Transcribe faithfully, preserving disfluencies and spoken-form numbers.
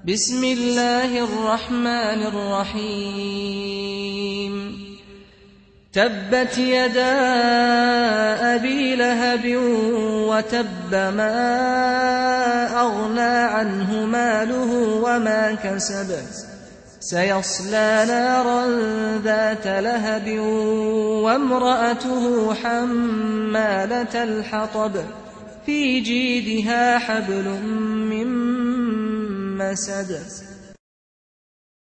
بسم الله الرحمن الرحيم تبت يدا أبي لهب وتب ما أغنى عنه ماله وما كسب سيصلى نارا ذات لهب وامرأته حمالة الحطب في جيدها حبل من مسد